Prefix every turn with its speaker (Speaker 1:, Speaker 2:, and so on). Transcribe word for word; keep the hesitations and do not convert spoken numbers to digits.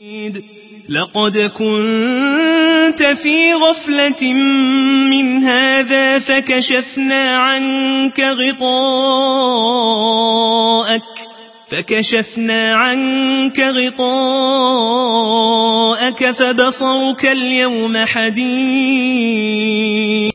Speaker 1: لقد كنت في غفلة من هذا فكشفنا عنك غطاءك فكشفنا عنك غطاءك فبصرك اليوم حديد